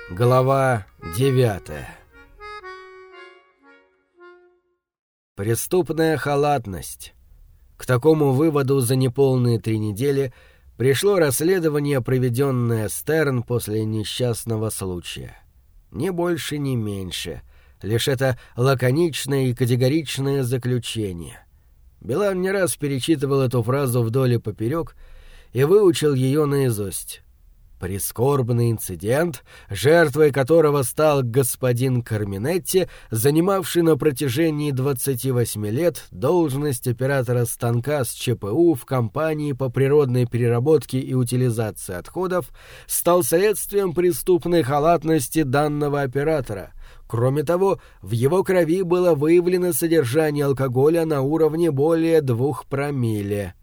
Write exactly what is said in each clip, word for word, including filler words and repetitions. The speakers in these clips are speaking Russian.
Глава девятая. Преступная халатность. К такому выводу за неполные три недели пришло расследование, проведенное Стерн после несчастного случая. Ни больше, ни меньше. Лишь это лаконичное и категоричное заключение. Билан не раз перечитывал эту фразу вдоль и поперек и выучил ее наизусть. Прискорбный инцидент, жертвой которого стал господин Карминетти, занимавший на протяжении двадцати восьми лет должность оператора станка с ЧПУ в компании по природной переработке и утилизации отходов, стал следствием преступной халатности данного оператора. Кроме того, в его крови было выявлено содержание алкоголя на уровне более двух промилле.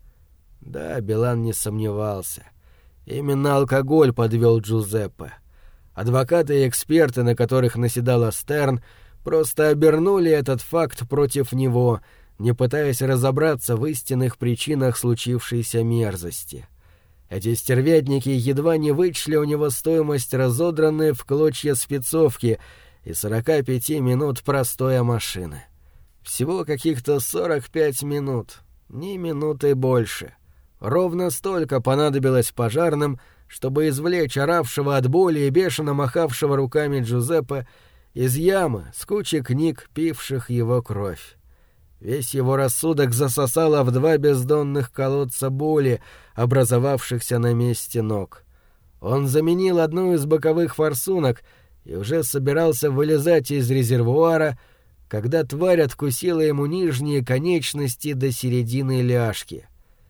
Да, Билан не сомневался. Именно алкоголь подвел Джузеппе. Адвокаты и эксперты, на которых наседал Стерн, просто обернули этот факт против него, не пытаясь разобраться в истинных причинах случившейся мерзости. Эти стервятники едва не вычли у него стоимость разодранной в клочья спецовки и сорока пяти минут простоя машины. Всего каких-то сорок пять минут, ни минуты больше. Ровно столько понадобилось пожарным, чтобы извлечь оравшего от боли и бешено махавшего руками Джузеппе из ямы с кучей книг, пивших его кровь. Весь его рассудок засосало в два бездонных колодца боли, образовавшихся на месте ног. Он заменил одну из боковых форсунок и уже собирался вылезать из резервуара, когда тварь откусила ему нижние конечности до середины ляжки.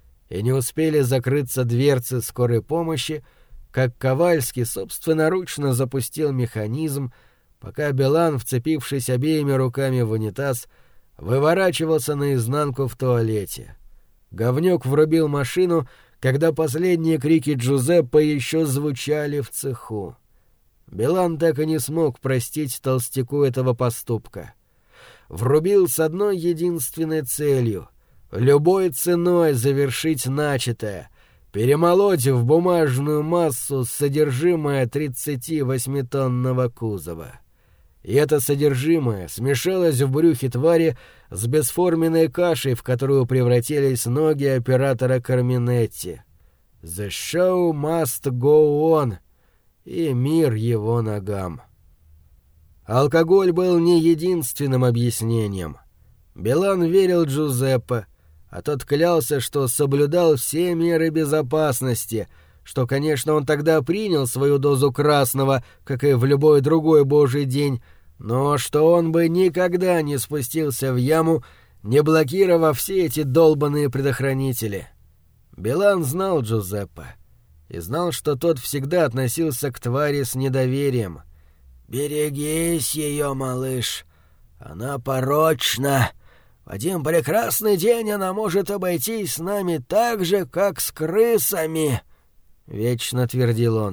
И не успели закрыться дверцы скорой помощи, как Ковальский собственноручно запустил механизм, пока Билан, вцепившись обеими руками в унитаз, выворачивался наизнанку в туалете. Говнюк врубил машину, когда последние крики Джузеппе еще звучали в цеху. Билан так и не смог простить толстяку этого поступка. Врубил с одной единственной целью — любой ценой завершить начатое, перемолоть в бумажную массу содержимое тридцативосьмитонного кузова. И это содержимое смешалось в брюхе твари с бесформенной кашей, в которую превратились ноги оператора Карминетти. «The show must go on», и мир его ногам. Алкоголь был не единственным объяснением. Билан верил Джузеппе, а тот клялся, что соблюдал все меры безопасности, что, конечно, он тогда принял свою дозу красного, как и в любой другой божий день, но что он бы никогда не спустился в яму, не блокировав все эти долбанные предохранители. Билан знал Джузеппе и знал, что тот всегда относился к твари с недоверием. «Берегись ее, малыш, она порочна. В один прекрасный день она может обойтись с нами так же, как с крысами», — вечно твердил он.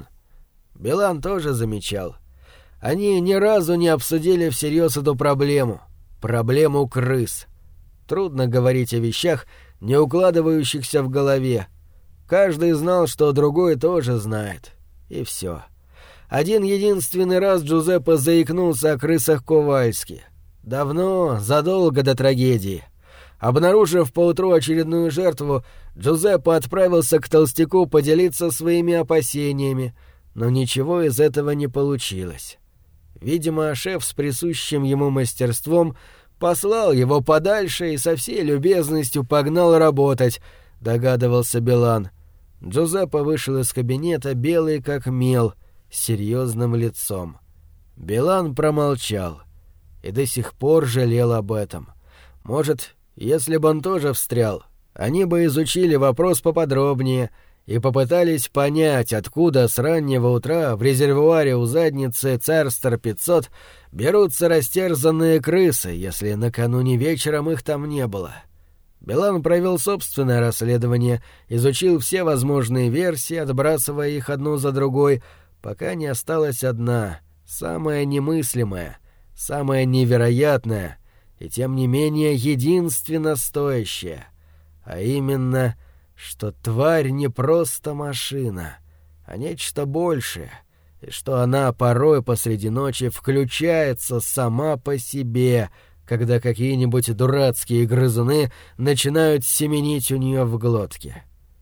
Билан тоже замечал. Они ни разу не обсудили всерьез эту проблему. Проблему крыс. Трудно говорить о вещах, не укладывающихся в голове. Каждый знал, что другой тоже знает. И все. Один единственный раз Джузеппе заикнулся о крысах Ковальски. Давно, задолго до трагедии. Обнаружив поутру очередную жертву, Джузеппе отправился к толстяку поделиться своими опасениями, но ничего из этого не получилось. Видимо, шеф с присущим ему мастерством послал его подальше и со всей любезностью погнал работать, догадывался Билан. Джузеппе вышел из кабинета белый как мел, с серьезным лицом. Билан промолчал и до сих пор жалел об этом. Может, если бы он тоже встрял, они бы изучили вопрос поподробнее и попытались понять, откуда с раннего утра в резервуаре у задницы Церстер пятьсот берутся растерзанные крысы, если накануне вечером их там не было. Билан провел собственное расследование, изучил все возможные версии, отбрасывая их одну за другой, пока не осталась одна, самая немыслимая, самая невероятная и, тем не менее, единственно стоящая, а именно, что тварь не просто машина, а нечто большее, и что она порой посреди ночи включается сама по себе, когда какие-нибудь дурацкие грызуны начинают семенить у нее в глотке.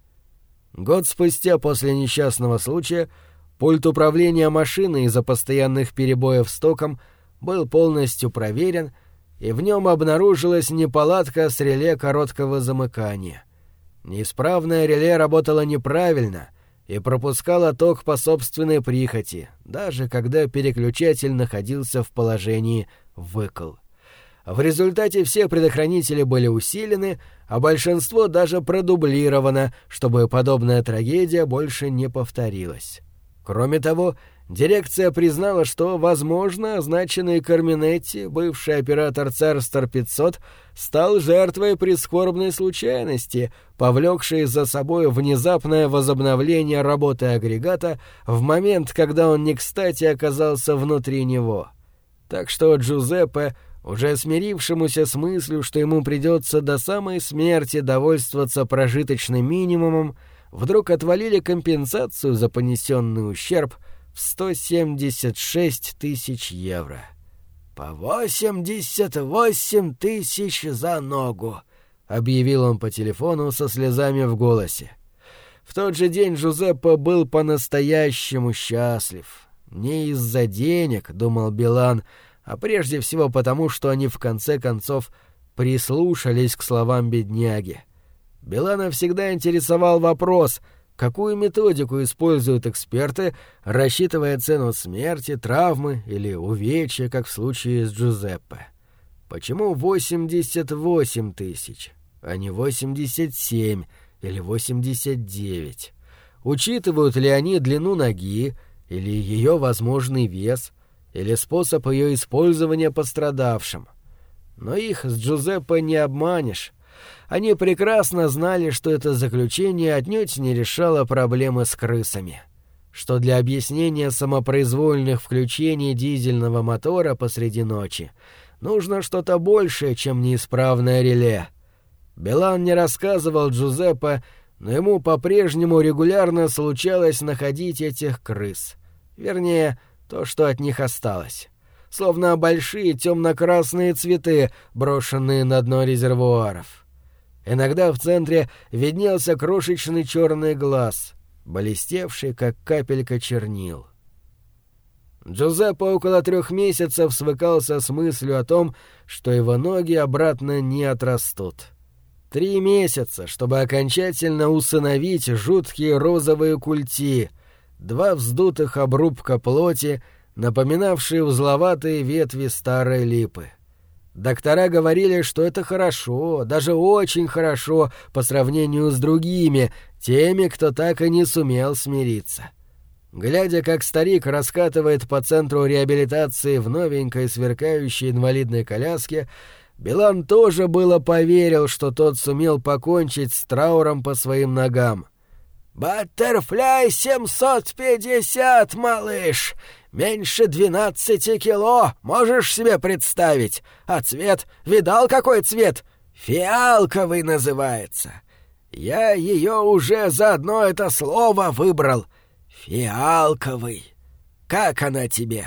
Год спустя после несчастного случая пульт управления машиной из-за постоянных перебоев с током был полностью проверен, и в нем обнаружилась неполадка с реле короткого замыкания. Неисправное реле работало неправильно и пропускало ток по собственной прихоти, даже когда переключатель находился в положении «выкл». В результате все предохранители были усилены, а большинство даже продублировано, чтобы подобная трагедия больше не повторилась. Кроме того, дирекция признала, что, возможно, означенный Карминетти, бывший оператор Церстер пятьсот, стал жертвой прискорбной случайности, повлекшей за собой внезапное возобновление работы агрегата в момент, когда он не кстати оказался внутри него. Так что Джузеппе, уже смирившемуся с мыслью, что ему придется до самой смерти довольствоваться прожиточным минимумом, вдруг отвалили компенсацию за понесенный ущерб в сто семьдесят шесть тысяч евро. «По восемьдесят восемь тысяч за ногу», — объявил он по телефону со слезами в голосе. В тот же день Джузеппе был по-настоящему счастлив. Не из-за денег, — думал Билан, — а прежде всего потому, что они в конце концов прислушались к словам бедняги. Билана всегда интересовал вопрос, какую методику используют эксперты, рассчитывая цену смерти, травмы или увечья, как в случае с Джузеппе. Почему восемьдесят восемь тысяч, а не восемьдесят семь или восемьдесят девять? Учитывают ли они длину ноги или ее возможный вес, или способ ее использования пострадавшим? Но их с Джузеппе не обманешь. Они прекрасно знали, что это заключение отнюдь не решало проблемы с крысами, что для объяснения самопроизвольных включений дизельного мотора посреди ночи нужно что-то большее, чем неисправное реле. Билан не рассказывал Джузеппе, но ему по-прежнему регулярно случалось находить этих крыс. Вернее, то, что от них осталось. Словно большие темно-красные цветы, брошенные на дно резервуаров. Иногда в центре виднелся крошечный черный глаз, блестевший, как капелька чернил. Джузеппе около трех месяцев свыкался с мыслью о том, что его ноги обратно не отрастут. Три месяца, чтобы окончательно усыновить жуткие розовые культи, два вздутых обрубка плоти, напоминавшие узловатые ветви старой липы. Доктора говорили, что это хорошо, даже очень хорошо по сравнению с другими, теми, кто так и не сумел смириться. Глядя, как старик раскатывает по центру реабилитации в новенькой сверкающей инвалидной коляске, Билан тоже было поверил, что тот сумел покончить с трауром по своим ногам. «Баттерфляй семьсот пятьдесят, малыш! Меньше двенадцати кило, можешь себе представить? А цвет? Видал, какой цвет? Фиалковый называется. Я ее уже за одно это слово выбрал. Фиалковый. Как она тебе?»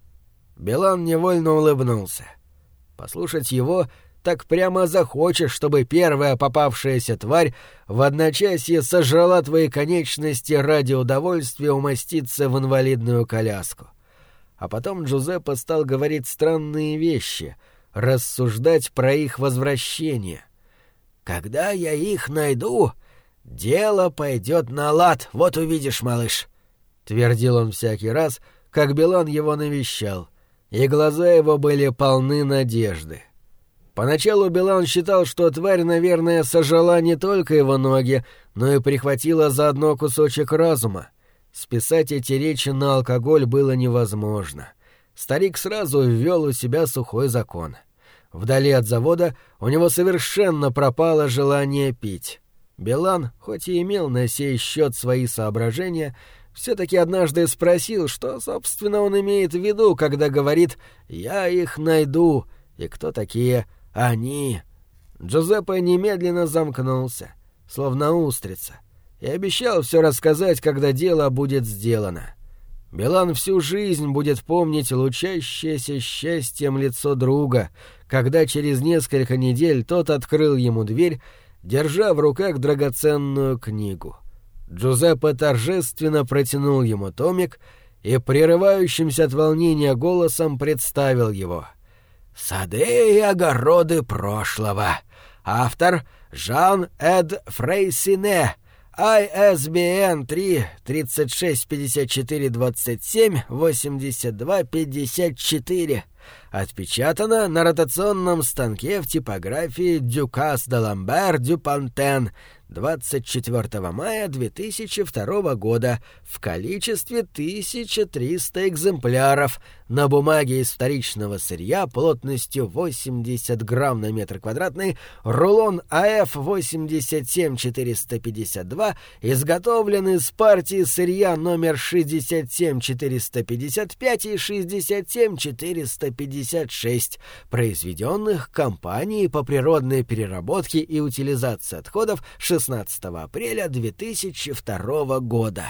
Билан невольно улыбнулся. Послушать его так прямо захочешь, чтобы первая попавшаяся тварь в одночасье сожрала твои конечности ради удовольствия умоститься в инвалидную коляску. А потом Джузеппе стал говорить странные вещи, рассуждать про их возвращение. «Когда я их найду, дело пойдет на лад, вот увидишь, малыш», — твердил он всякий раз, как Билан его навещал, и глаза его были полны надежды. Поначалу Билан считал, что тварь, наверное, сожрала не только его ноги, но и прихватила заодно кусочек разума. Списать эти речи на алкоголь было невозможно. Старик сразу ввел у себя сухой закон. Вдали от завода у него совершенно пропало желание пить. Билан, хоть и имел на сей счет свои соображения, все-таки однажды спросил, что, собственно, он имеет в виду, когда говорит «я их найду», и кто такие «они». Джузеппе немедленно замкнулся, словно устрица, и обещал все рассказать, когда дело будет сделано. Билан всю жизнь будет помнить лучащееся счастьем лицо друга, когда через несколько недель тот открыл ему дверь, держа в руках драгоценную книгу. Джузеппе торжественно протянул ему томик и прерывающимся от волнения голосом представил его. «Сады и огороды прошлого. Автор Жан-Эд Фрейсине. ай эс би эн три тридцать шесть пятьдесят четыре двадцать семь восемьдесят два пятьдесят четыре. Отпечатано на ротационном станке в типографии Дюкас де Ламбер дю Пантен двадцать четвёртого мая две тысячи второго года в количестве тысяча триста экземпляров на бумаге из вторичного сырья плотностью восемьдесят грамм на метр квадратный, рулон а эф восемьдесят семь четыреста пятьдесят два, изготовлен из партии сырья номер шестьдесят семь четыреста пятьдесят пять и шестьдесят семь четыреста пятьдесят шесть, произведенных компанией по природной переработке и утилизации отходов шестнадцатого апреля две тысячи второго года.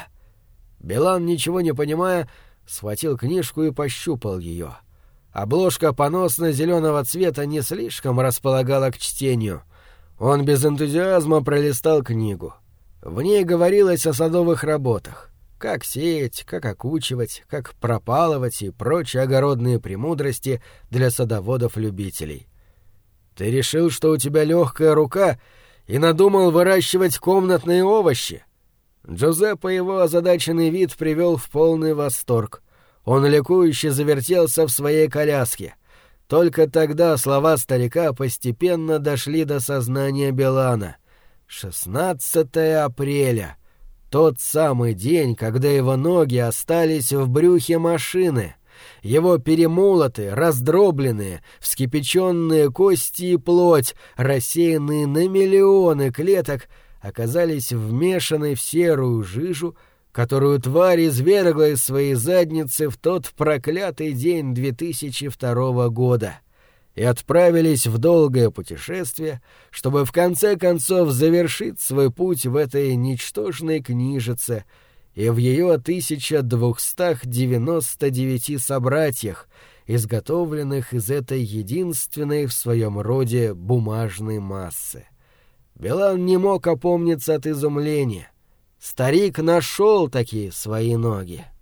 Билан, ничего не понимая, схватил книжку и пощупал ее. Обложка поносно-зеленого цвета не слишком располагала к чтению. Он без энтузиазма пролистал книгу. В ней говорилось о садовых работах. Как сеять, как окучивать, как пропалывать и прочие огородные премудрости для садоводов-любителей. «Ты решил, что у тебя легкая рука, и надумал выращивать комнатные овощи?» Джузеппе его озадаченный вид привел в полный восторг. Он ликующе завертелся в своей коляске. Только тогда слова старика постепенно дошли до сознания Билана. шестнадцатое апреля. Тот самый день, когда его ноги остались в брюхе машины. Его перемолотые, раздробленные, вскипяченные кости и плоть, рассеянные на миллионы клеток, оказались вмешаны в серую жижу, которую тварь извергла из своей задницы в тот проклятый день две тысячи второго года, и отправились в долгое путешествие, чтобы в конце концов завершить свой путь в этой ничтожной книжице и в ее тысяча двухстах девяноста девяти собратьях, изготовленных из этой единственной в своем роде бумажной массы. Билан не мог опомниться от изумления. Старик нашел такие свои ноги.